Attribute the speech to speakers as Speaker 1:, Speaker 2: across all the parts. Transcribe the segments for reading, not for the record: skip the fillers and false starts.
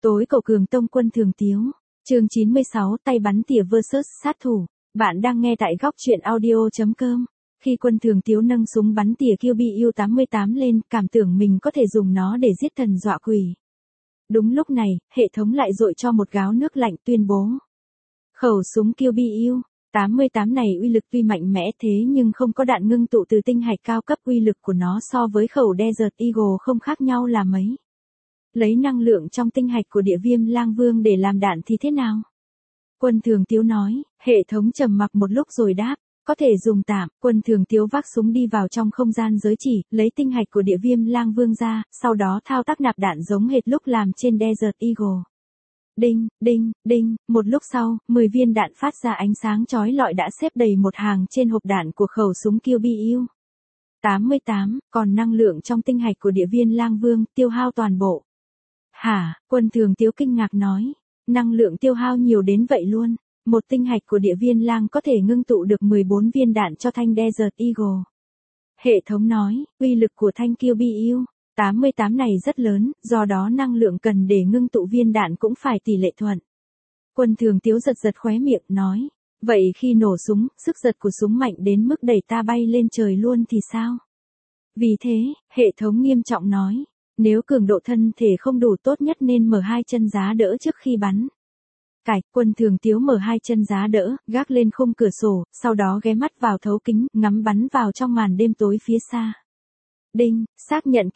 Speaker 1: Tối cầu cường tông quân Thường Tiếu. Chương 96 tay bắn tỉa vs sát thủ. Bạn đang nghe tại góc truyện audio.com. Khi quân Thường Tiếu nâng súng bắn tỉa QBU-88 lên, cảm tưởng mình có thể dùng nó để giết thần dọa quỷ. Đúng lúc này, hệ thống lại dội cho một gáo nước lạnh tuyên bố. Khẩu súng QBU-88 này uy lực tuy mạnh mẽ thế nhưng không có đạn ngưng tụ từ tinh hạch cao cấp, uy lực của nó so với khẩu Desert Eagle không khác nhau là mấy. Lấy năng lượng trong tinh hạch của Địa Viêm Lang Vương để làm đạn thì thế nào? Quân Thường Tiếu nói, hệ thống trầm mặc một lúc rồi đáp, có thể dùng tạm. Quân Thường Tiếu vác súng đi vào trong không gian giới chỉ, lấy tinh hạch của Địa Viêm Lang Vương ra, sau đó thao tác nạp đạn giống hệt lúc làm trên Desert Eagle. Đinh, đinh, đinh, một lúc sau, 10 viên đạn phát ra ánh sáng chói lọi đã xếp đầy một hàng trên hộp đạn của khẩu súng QBU-88, còn năng lượng trong tinh hạch của Địa Viêm Lang Vương tiêu hao toàn bộ. Hả? Quân Thường Tiếu kinh ngạc nói, năng lượng tiêu hao nhiều đến vậy luôn. Một tinh hạch của Địa Viêm Lang có thể ngưng tụ được 14 viên đạn cho thanh Desert Eagle. Hệ thống nói, uy lực của thanh QBU-88 này rất lớn, do đó năng lượng cần để ngưng tụ viên đạn cũng phải tỷ lệ thuận. Quân Thường Tiếu giật giật khóe miệng nói, vậy khi nổ súng, sức giật của súng mạnh đến mức đẩy ta bay lên trời luôn thì sao? Vì thế, hệ thống nghiêm trọng nói, nếu cường độ thân thể không đủ tốt nhất nên mở hai chân giá đỡ trước khi bắn. Quân Thường Tiếu mở hai chân giá đỡ, gác lên khung cửa sổ, sau đó ghé mắt vào thấu kính, ngắm bắn vào trong màn đêm tối phía xa. Đinh, xác nhận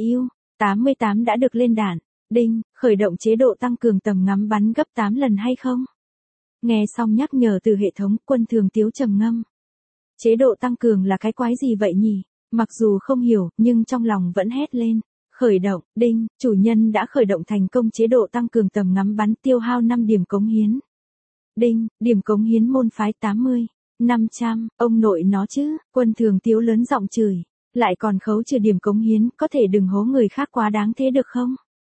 Speaker 1: QBU-88 đã được lên đạn. Đinh, khởi động chế độ tăng cường tầm ngắm bắn gấp 8 lần hay không? Nghe xong nhắc nhở từ hệ thống, Quân Thường Tiếu trầm ngâm. Chế độ tăng cường là cái quái gì vậy nhỉ? Mặc dù không hiểu, nhưng trong lòng vẫn hét lên. Khởi động, đinh, chủ nhân đã khởi động thành công chế độ tăng cường tầm ngắm bắn, tiêu hao 5 điểm cống hiến. Đinh, điểm cống hiến môn phái 80, 500, ông nội nó chứ. Quân Thường Tiếu lớn giọng chửi, lại còn khấu trừ điểm cống hiến, có thể đừng hố người khác quá đáng thế được không?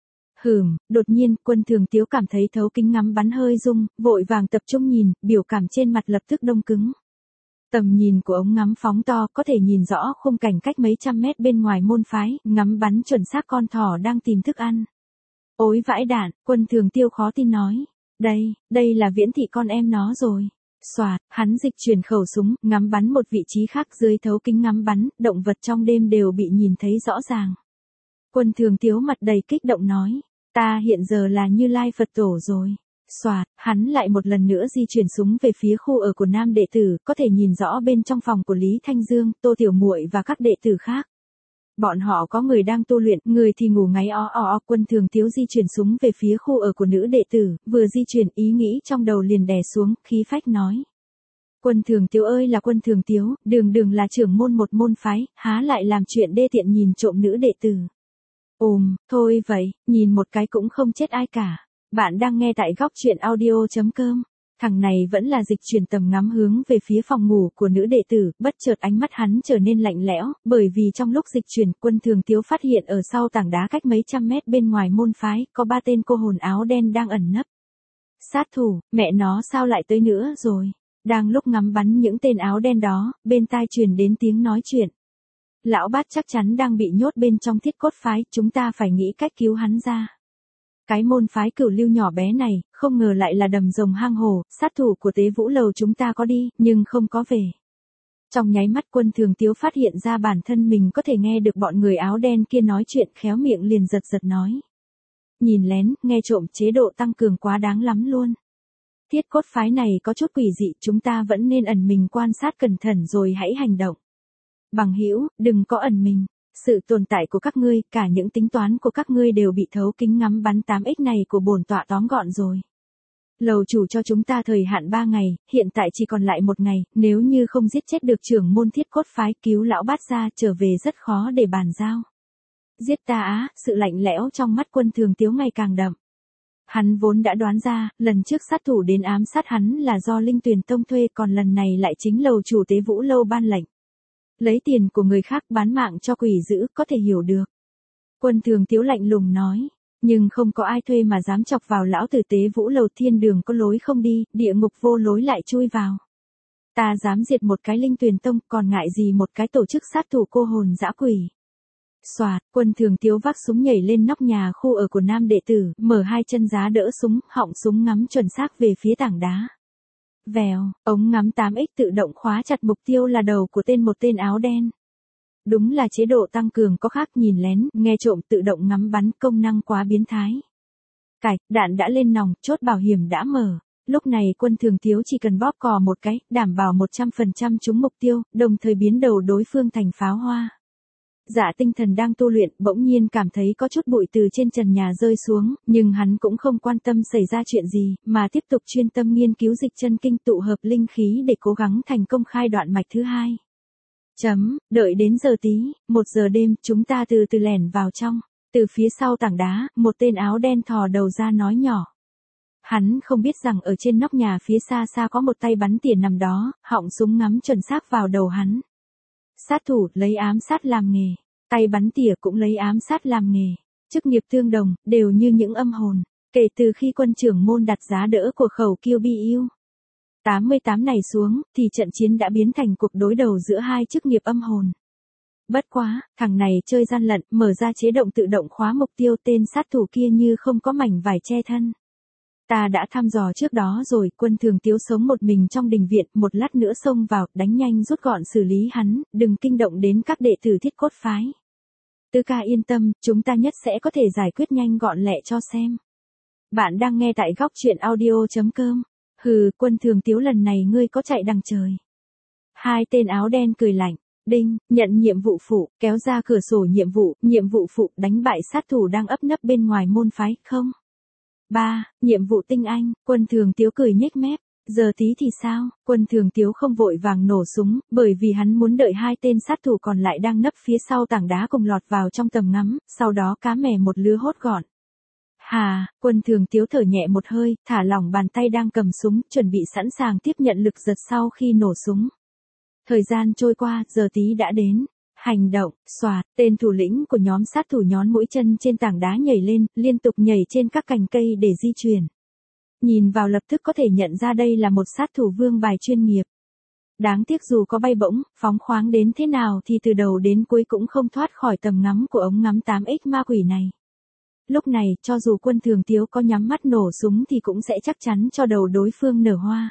Speaker 1: Đột nhiên, Quân Thường Tiếu cảm thấy thấu kính ngắm bắn hơi rung, vội vàng tập trung nhìn, biểu cảm trên mặt lập tức đông cứng. Tầm nhìn của ống ngắm phóng to, có thể nhìn rõ khung cảnh cách mấy trăm mét bên ngoài môn phái, ngắm bắn chuẩn xác con thỏ đang tìm thức ăn. Ối vãi đạn, Quân Thường Tiếu khó tin nói. Đây là Viễn Thị con em nó rồi. Xoạt, hắn dịch chuyển khẩu súng, ngắm bắn một vị trí khác dưới thấu kính ngắm bắn, động vật trong đêm đều bị nhìn thấy rõ ràng. Quân Thường Tiếu mặt đầy kích động nói, ta hiện giờ là Như Lai Phật Tổ rồi. Xoạt, hắn lại một lần nữa di chuyển súng về phía khu ở của nam đệ tử, có thể nhìn rõ bên trong phòng của Lý Thanh Dương, Tô Tiểu Muội và các đệ tử khác. Bọn họ có người đang tu luyện, người thì ngủ ngáy o o o. Quân Thường Tiếu di chuyển súng về phía khu ở của nữ đệ tử, vừa di chuyển ý nghĩ trong đầu liền đè xuống, khí phách nói. Quân Thường Tiếu ơi là Quân Thường Tiếu, đường là trưởng môn một môn phái, há lại làm chuyện đê tiện nhìn trộm nữ đệ tử. Thôi vậy, nhìn một cái cũng không chết ai cả. Bạn đang nghe tại góc truyện audio.com. Thằng này vẫn là dịch chuyển tầm ngắm hướng về phía phòng ngủ của nữ đệ tử, bất chợt ánh mắt hắn trở nên lạnh lẽo, bởi vì trong lúc dịch chuyển, Quân Thường Tiếu phát hiện ở sau tảng đá cách mấy trăm mét bên ngoài môn phái, có 3 tên cô hồn áo đen đang ẩn nấp. Sát thủ, mẹ nó sao lại tới nữa rồi? Đang lúc ngắm bắn những tên áo đen đó, bên tai truyền đến tiếng nói chuyện. Lão Bát chắc chắn đang bị nhốt bên trong Thiết Cốt phái, chúng ta phải nghĩ cách cứu hắn ra. Cái môn phái Cửu Lưu nhỏ bé này, không ngờ lại là đầm rồng hang hổ, sát thủ của Tế Vũ Lầu chúng ta có đi, nhưng không có về. Trong nháy mắt Quân Thường Tiếu phát hiện ra bản thân mình có thể nghe được bọn người áo đen kia nói chuyện, khéo miệng liền giật nói. Nhìn lén, nghe trộm, chế độ tăng cường quá đáng lắm luôn. Thiết Cốt phái này có chút quỷ dị, chúng ta vẫn nên ẩn mình quan sát cẩn thận rồi hãy hành động. Bằng hữu, đừng có ẩn mình. Sự tồn tại của các ngươi, cả những tính toán của các ngươi đều bị thấu kính ngắm bắn 8x này của bổn tọa tóm gọn rồi. Lầu chủ cho chúng ta thời hạn 3 ngày, hiện tại chỉ còn lại 1 ngày, nếu như không giết chết được trưởng môn Thiết Cốt phái, cứu lão Bát ra trở về rất khó để bàn giao. Giết ta á, sự lạnh lẽo trong mắt Quân Thường Tiếu ngày càng đậm. Hắn vốn đã đoán ra, lần trước sát thủ đến ám sát hắn là do Linh Tuyền Tông thuê, còn lần này lại chính lầu chủ Tế Vũ Lâu ban lệnh. Lấy tiền của người khác bán mạng cho quỷ dữ, có thể hiểu được. Quân Thường Tiếu lạnh lùng nói, nhưng không có ai thuê mà dám chọc vào lão tử Tế Vũ Lầu, thiên đường có lối không đi, địa ngục vô lối lại chui vào. Ta dám diệt một cái Linh Tuyền Tông, còn ngại gì một cái tổ chức sát thủ cô hồn dã quỷ. Soạt, Quân Thường Tiếu vác súng nhảy lên nóc nhà khu ở của nam đệ tử, mở hai chân giá đỡ súng, họng súng ngắm chuẩn xác về phía tảng đá. Vèo, ống ngắm 8x tự động khóa chặt mục tiêu là đầu của một tên áo đen. Đúng là chế độ tăng cường có khác, nhìn lén, nghe trộm tự động ngắm bắn, công năng quá biến thái. Cạch, đạn đã lên nòng, chốt bảo hiểm đã mở. Lúc này Quân Thường Tiếu chỉ cần bóp cò một cái, đảm bảo 100% trúng mục tiêu, đồng thời biến đầu đối phương thành pháo hoa. Dạ Tinh Thần đang tu luyện, bỗng nhiên cảm thấy có chút bụi từ trên trần nhà rơi xuống, nhưng hắn cũng không quan tâm xảy ra chuyện gì, mà tiếp tục chuyên tâm nghiên cứu dịch chân kinh, tụ hợp linh khí để cố gắng thành công khai đoạn mạch thứ hai. Đợi đến giờ tí, 1 giờ đêm, chúng ta từ từ lẻn vào trong. Từ phía sau tảng đá, một tên áo đen thò đầu ra nói nhỏ. Hắn không biết rằng ở trên nóc nhà phía xa xa có một tay bắn tỉa nằm đó, họng súng ngắm chuẩn xác vào đầu hắn. Sát thủ lấy ám sát làm nghề, tay bắn tỉa cũng lấy ám sát làm nghề, chức nghiệp tương đồng, đều như những âm hồn. Kể từ khi quân trưởng môn đặt giá đỡ của khẩu Kill Bill 88 này xuống, thì trận chiến đã biến thành cuộc đối đầu giữa hai chức nghiệp âm hồn. Bất quá, thằng này chơi gian lận, mở ra chế động tự động khóa mục tiêu, tên sát thủ kia như không có mảnh vải che thân. Ta đã thăm dò trước đó rồi, Quân Thường Tiếu sống một mình trong đình viện, một lát nữa xông vào, đánh nhanh rút gọn xử lý hắn, đừng kinh động đến các đệ tử Thiết Cốt phái. Tứ ca yên tâm, chúng ta nhất sẽ có thể giải quyết nhanh gọn lẹ cho xem. Bạn đang nghe tại góc truyện audio.com. Hừ, Quân Thường Tiếu lần này ngươi có chạy đằng trời. Hai tên áo đen cười lạnh. Đinh, nhận nhiệm vụ phụ, kéo ra cửa sổ nhiệm vụ phụ, đánh bại sát thủ đang ấp nấp bên ngoài môn phái, không? 3. Nhiệm vụ tinh anh, Quân Thường Tiếu cười nhếch mép. Giờ tí thì sao? Quân Thường Tiếu không vội vàng nổ súng, bởi vì hắn muốn đợi hai tên sát thủ còn lại đang nấp phía sau tảng đá cùng lọt vào trong tầm ngắm, sau đó cá mè một lứa hốt gọn. Hà, Quân Thường Tiếu thở nhẹ một hơi, thả lỏng bàn tay đang cầm súng, chuẩn bị sẵn sàng tiếp nhận lực giật sau khi nổ súng. Thời gian trôi qua, giờ tí đã đến. Hành động, xoạt, tên thủ lĩnh của nhóm sát thủ nhón mũi chân trên tảng đá nhảy lên, liên tục nhảy trên các cành cây để di chuyển. Nhìn vào lập tức có thể nhận ra đây là một sát thủ vương bài chuyên nghiệp. Đáng tiếc dù có bay bổng, phóng khoáng đến thế nào thì từ đầu đến cuối cũng không thoát khỏi tầm ngắm của ống ngắm 8x ma quỷ này. Lúc này, cho dù Quân Thường Tiếu có nhắm mắt nổ súng thì cũng sẽ chắc chắn cho đầu đối phương nở hoa.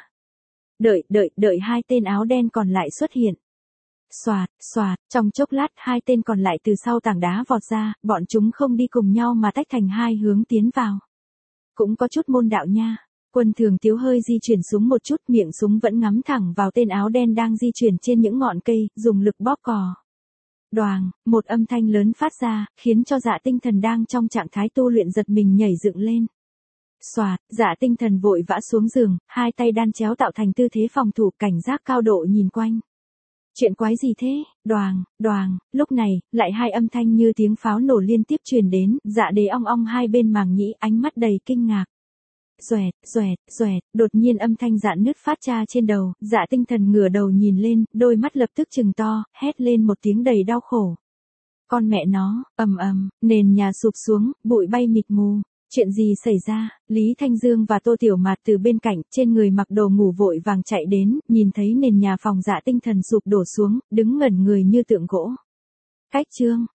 Speaker 1: Đợi hai tên áo đen còn lại xuất hiện. Xoạt, trong chốc lát hai tên còn lại từ sau tảng đá vọt ra, bọn chúng không đi cùng nhau mà tách thành hai hướng tiến vào. Cũng có chút môn đạo nha. Quân Thường Tiếu hơi di chuyển súng một chút, miệng súng vẫn ngắm thẳng vào tên áo đen đang di chuyển trên những ngọn cây, dùng lực bóp cò. Đoàng, một âm thanh lớn phát ra, khiến cho Dạ Tinh Thần đang trong trạng thái tu luyện giật mình nhảy dựng lên. Xoạt, Dạ Tinh Thần vội vã xuống giường, hai tay đan chéo tạo thành tư thế phòng thủ, cảnh giác cao độ nhìn quanh. Chuyện quái gì thế? Đoàng, lúc này, lại hai âm thanh như tiếng pháo nổ liên tiếp truyền đến, Dạ Đế ong ong hai bên màng nhĩ, ánh mắt đầy kinh ngạc. Xoẹt, đột nhiên âm thanh dạn nứt phát ra trên đầu, Dạ Tinh Thần ngửa đầu nhìn lên, đôi mắt lập tức trừng to, hét lên một tiếng đầy đau khổ. Con mẹ nó, nền nhà sụp xuống, bụi bay mịt mù. Chuyện gì xảy ra? Lý Thanh Dương và Tô Tiểu Mạt từ bên cạnh, trên người mặc đồ ngủ vội vàng chạy đến, nhìn thấy nền nhà phòng Dạ Tinh Thần sụp đổ xuống, đứng ngẩn người như tượng gỗ. Cách chương,